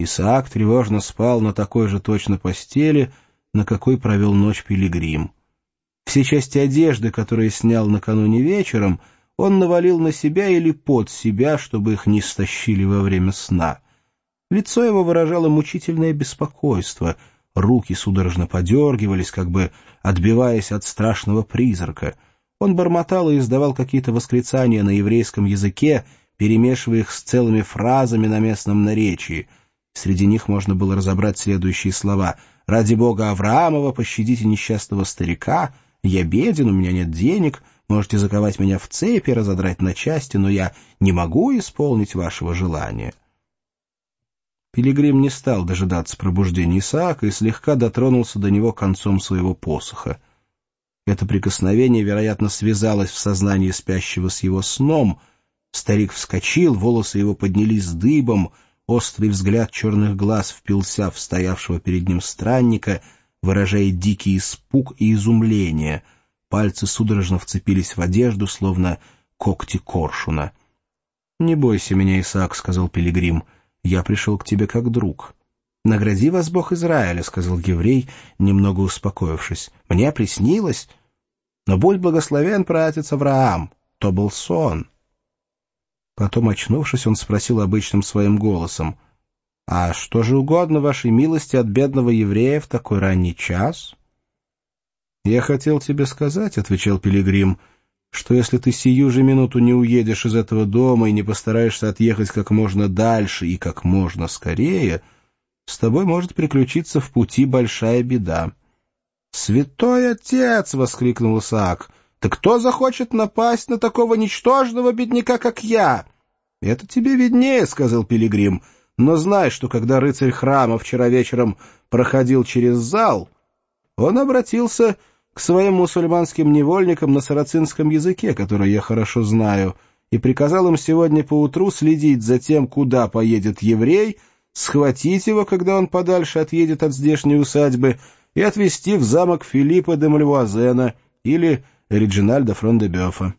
Исаак тревожно спал на такой же точно постели, на какой провел ночь пилигрим. Все части одежды, которые снял накануне вечером, он навалил на себя или под себя, чтобы их не стащили во время сна. Лицо его выражало мучительное беспокойство, руки судорожно подергивались, как бы отбиваясь от страшного призрака. Он бормотал и издавал какие-то восклицания на еврейском языке, перемешивая их с целыми фразами на местном наречии. Среди них можно было разобрать следующие слова: «Ради Бога Авраамова, пощадите несчастного старика, я беден, у меня нет денег, можете заковать меня в цепи, разодрать на части, но я не могу исполнить вашего желания». Пилигрим не стал дожидаться пробуждения Исаака и слегка дотронулся до него концом своего посоха. Это прикосновение, вероятно, связалось в сознании спящего с его сном. Старик вскочил, волосы его поднялись дыбом, острый взгляд черных глаз впился в стоявшего перед ним странника, выражая дикий испуг и изумление. Пальцы судорожно вцепились в одежду, словно когти коршуна. «Не бойся меня, Исаак», — сказал пилигрим, — «я пришел к тебе как друг». «Награди вас Бог Израиля», — сказал еврей, немного успокоившись. «Мне приснилось, но будь благословен праотец Авраам, то был сон». Потом, очнувшись, он спросил обычным своим голосом: «А что же угодно вашей милости от бедного еврея в такой ранний час?» «Я хотел тебе сказать», — отвечал пилигрим, — «что если ты сию же минуту не уедешь из этого дома и не постараешься отъехать как можно дальше и как можно скорее, с тобой может приключиться в пути большая беда». «Святой отец!» — воскликнул Исаак. «Так кто захочет напасть на такого ничтожного бедняка, как я?» «Это тебе виднее», — сказал пилигрим, — «но знай, что когда рыцарь храма вчера вечером проходил через зал, он обратился к своим мусульманским невольникам на сарацинском языке, который я хорошо знаю, и приказал им сегодня поутру следить за тем, куда поедет еврей, схватить его, когда он подальше отъедет от здешней усадьбы, и отвезти в замок Филиппа де Мальвуазена или Реджинальда Фрон-де-Бёфа».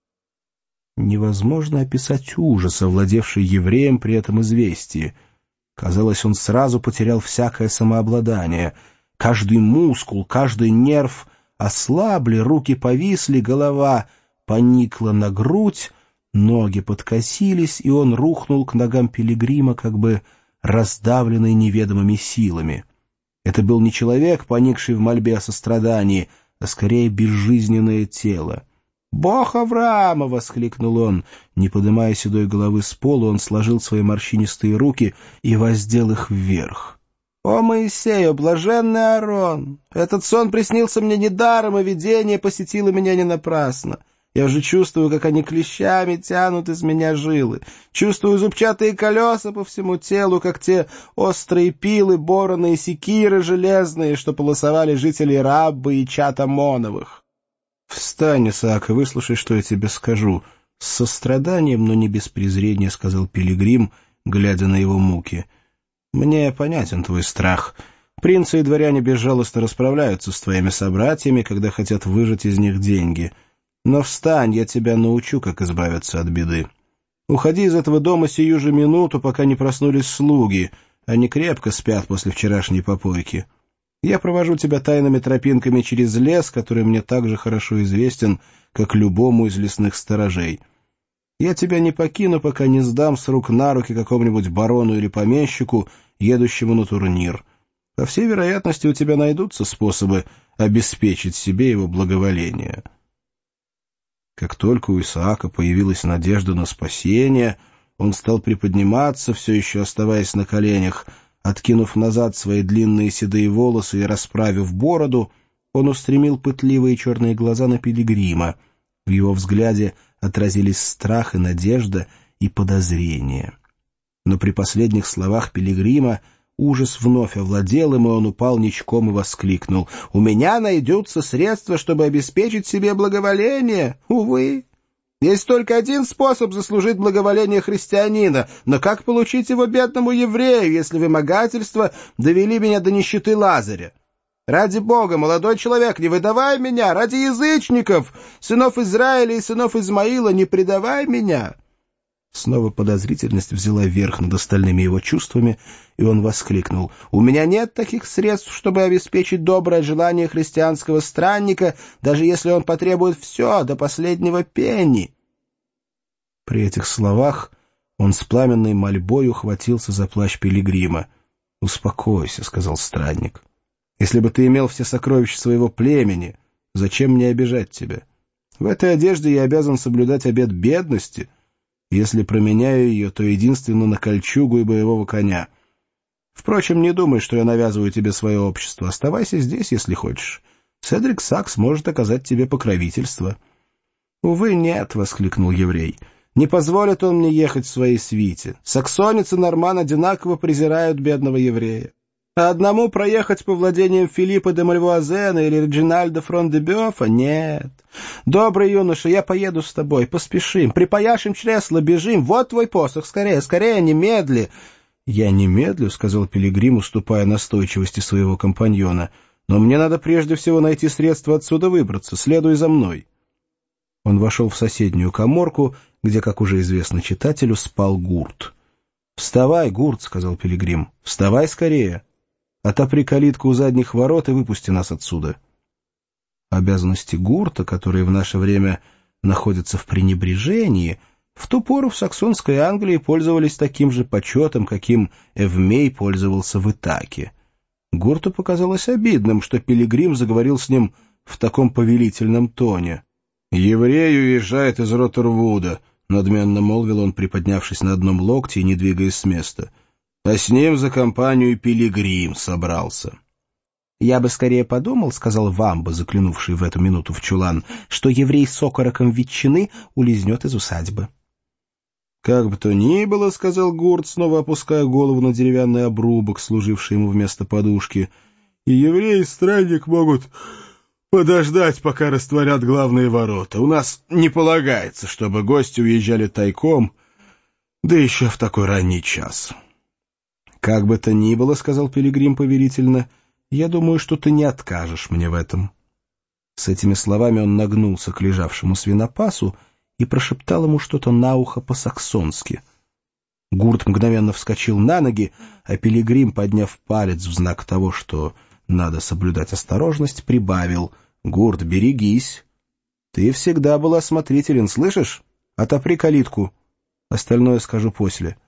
Невозможно описать ужас, овладевший евреем при этом известии. Казалось, он сразу потерял всякое самообладание. Каждый мускул, каждый нерв ослабли, руки повисли, голова поникла на грудь, ноги подкосились, и он рухнул к ногам пилигрима, как бы раздавленный неведомыми силами. Это был не человек, поникший в мольбе о сострадании, а скорее безжизненное тело. «Бог Авраама!» — воскликнул он. Не поднимая седой головы с пола, он сложил свои морщинистые руки и воздел их вверх. «О, Моисей, о блаженный Аарон! Этот сон приснился мне недаром, и видение посетило меня не напрасно. Я уже чувствую, как они клещами тянут из меня жилы. Чувствую зубчатые колеса по всему телу, как те острые пилы, бороны и секиры железные, что полосовали жителей Раббы и чад Амоновых». «Встань, Исаак, и выслушай, что я тебе скажу». «С состраданием, но не без презрения», — сказал пилигрим, глядя на его муки. «Мне понятен твой страх. Принцы и дворяне безжалостно расправляются с твоими собратьями, когда хотят выжать из них деньги. Но встань, я тебя научу, как избавиться от беды. Уходи из этого дома сию же минуту, пока не проснулись слуги. Они крепко спят после вчерашней попойки. Я провожу тебя тайными тропинками через лес, который мне так же хорошо известен, как любому из лесных сторожей. Я тебя не покину, пока не сдам с рук на руки какому-нибудь барону или помещику, едущему на турнир. По всей вероятности, у тебя найдутся способы обеспечить себе его благоволение». Как только у Исаака появилась надежда на спасение, он стал приподниматься, все еще оставаясь на коленях. Откинув назад свои длинные седые волосы и расправив бороду, он устремил пытливые черные глаза на пилигрима. В его взгляде отразились страх и надежда и подозрение. Но при последних словах пилигрима ужас вновь овладел им, и он упал ничком и воскликнул: «У меня найдутся средства, чтобы обеспечить себе благоволение? Увы! Есть только один способ заслужить благоволение христианина, но как получить его бедному еврею, если вымогательства довели меня до нищеты Лазаря? Ради Бога, молодой человек, не выдавай меня! Ради язычников, сынов Израиля и сынов Измаила, не предавай меня!» Снова подозрительность взяла верх над остальными его чувствами, и он воскликнул: «У меня нет таких средств, чтобы обеспечить доброе желание христианского странника, даже если он потребует все, до последнего пенни». При этих словах он с пламенной мольбой ухватился за плащ пилигрима. «Успокойся», — сказал странник. «Если бы ты имел все сокровища своего племени, зачем мне обижать тебя? В этой одежде я обязан соблюдать обет бедности. Если променяю ее, то единственно на кольчугу и боевого коня. Впрочем, не думай, что я навязываю тебе свое общество. Оставайся здесь, если хочешь. Седрик Сакс может оказать тебе покровительство». «Увы, нет», — воскликнул еврей. «Не позволит он мне ехать в своей свите. Саксонец и норман одинаково презирают бедного еврея. А одному проехать по владениям Филиппа де Мальвуазена или Реджинальда Фрон-де-Бёфа? Нет. Добрый юноша, я поеду с тобой, поспешим, припаяшем чресла, бежим. Вот твой посох, скорее, скорее, немедли». «Я немедлю», — сказал пилигрим, уступая настойчивости своего компаньона. «Но мне надо прежде всего найти средства отсюда выбраться. Следуй за мной». Он вошел в соседнюю каморку, где, как уже известно читателю, спал Гурт. «Вставай, Гурт», — сказал пилигрим, — «вставай скорее. Отопри калитку у задних ворот и выпусти нас отсюда». Обязанности Гурта, которые в наше время находятся в пренебрежении, в ту пору в саксонской Англии пользовались таким же почетом, каким Эвмей пользовался в Итаке. Гурту показалось обидным, что пилигрим заговорил с ним в таком повелительном тоне. «Еврей уезжает из Роттервуда», — надменно молвил он, приподнявшись на одном локте и не двигаясь с места. «А с ним за компанию пилигрим собрался». «Я бы скорее подумал, — сказал Вамба, заглянувший в эту минуту в чулан, — что еврей с окороком ветчины улизнет из усадьбы». «Как бы то ни было, — сказал Гурт, снова опуская голову на деревянный обрубок, служивший ему вместо подушки, — и еврей, и странник могут подождать, пока растворят главные ворота. У нас не полагается, чтобы гости уезжали тайком, да еще в такой ранний час». «Как бы то ни было, — сказал пилигрим повелительно, — я думаю, что ты не откажешь мне в этом». С этими словами он нагнулся к лежавшему свинопасу и прошептал ему что-то на ухо по-саксонски. Гурт мгновенно вскочил на ноги, а пилигрим, подняв палец в знак того, что надо соблюдать осторожность, прибавил: «Гурт, берегись. Ты всегда был осмотрителен, слышишь? Отопри калитку. Остальное скажу после».